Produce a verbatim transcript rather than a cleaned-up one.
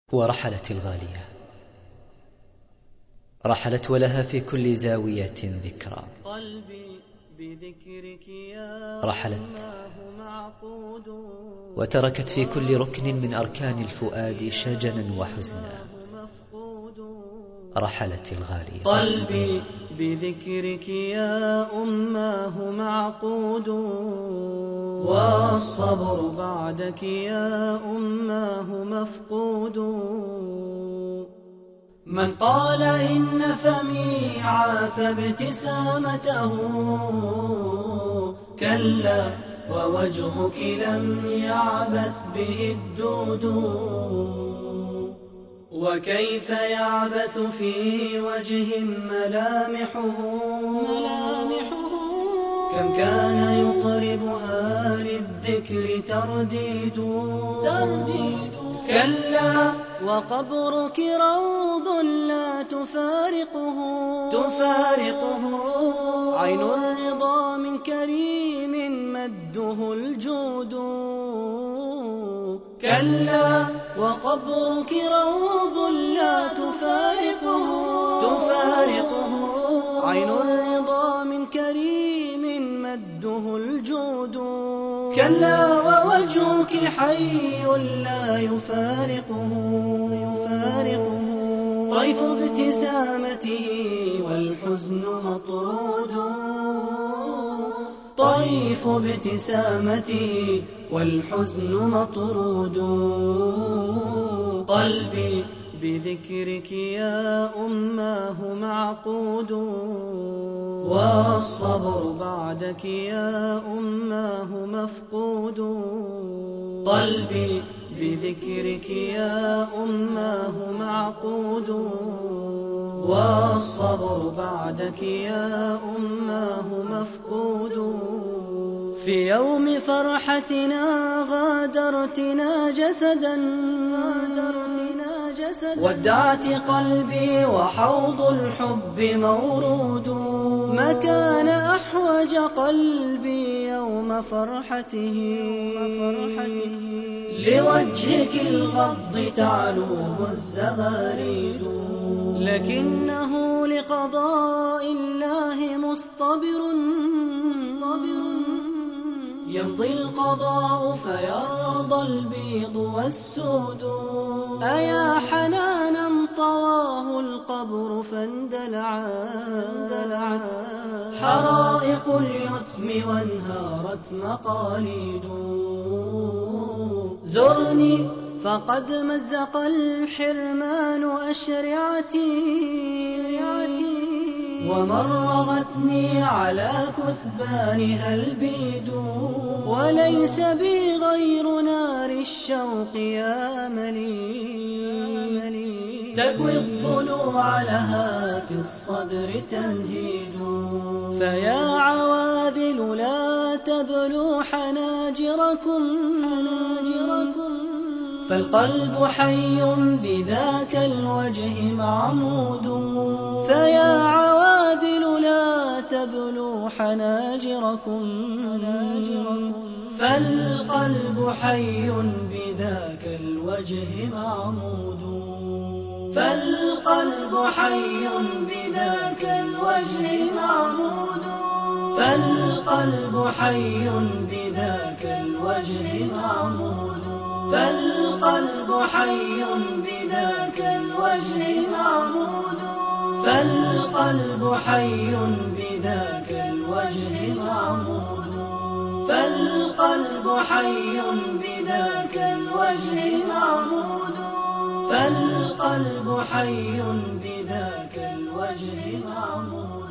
ورحلت الغالية، رحلت ولها في كل زاوية ذكرى. رحلت وتركت في كل ركن من أركان الفؤاد شجنا وحزنا. رحلت الغالية. قلبي بذكرك يا أماه معقود، والصبر بعدك يا أماه مفقود. من قال إن فمي عاف ابتسامته، كلا ووجهك لم يعبث به الدود. وكيف يعبث في وجه ملامحه، كم كان يطربها للذكر ترديد. كلا وقبرك روض لا تفارقه، تفارقه عين الرضا من كريم مده الجود. كلا وقبرك روض لا تفارقه، تفارقه عين الرضا من كريم مده الجود. كلا ووجهك حي لا يفارقه، يفارقه طيف ابتسامته والحزن مطرود. طيف ابتسامته والحزن مطرود. قلبي بذكرك يا أماه معقود، والصبر بعدك يا أماه مفقود. قلبي بذكرك يا أماه معقود، والصبر بعدك يا أماه مفقود. في يوم فرحتنا غادرتنا جسدا، ودعت قلبي وحوض الحب مورود. ما كان أحوج قلبي يوم فرحته، لوجهك الغض تعلوه الزغاريد. لكنه لقضاء الله مصطبر، يمضي القضاء فيرضى البيض والسود. أيا حنانا طواه القبر فاندلعت حرائق اليتم وانهارت مقاليد. زرني فقد مزق الحرمان أشرعتي، ومرغتني على كثبانها البيد. وليس بي غير نار الشوق يا ملي، تكوي الضلوع لها في الصدر تنهيد. فيا عواذل لا تبلوا حناجركم، فالقلب حي بذاك الوجه معمود. فيا عواذل لا تبلوا حناجركم، فالقلب حي بذاك الوجه معمود. فالقلب حي بذاك الوجه معمود. فالقلب حي بذاك الوجه معمود. فالقلب حي بذاك الوجه معمود. فالقلب حي بذاك الوجه معمود. فالقلب حي بذاك الوجه معمود. فالقلب حي بذاك الوجه معمود.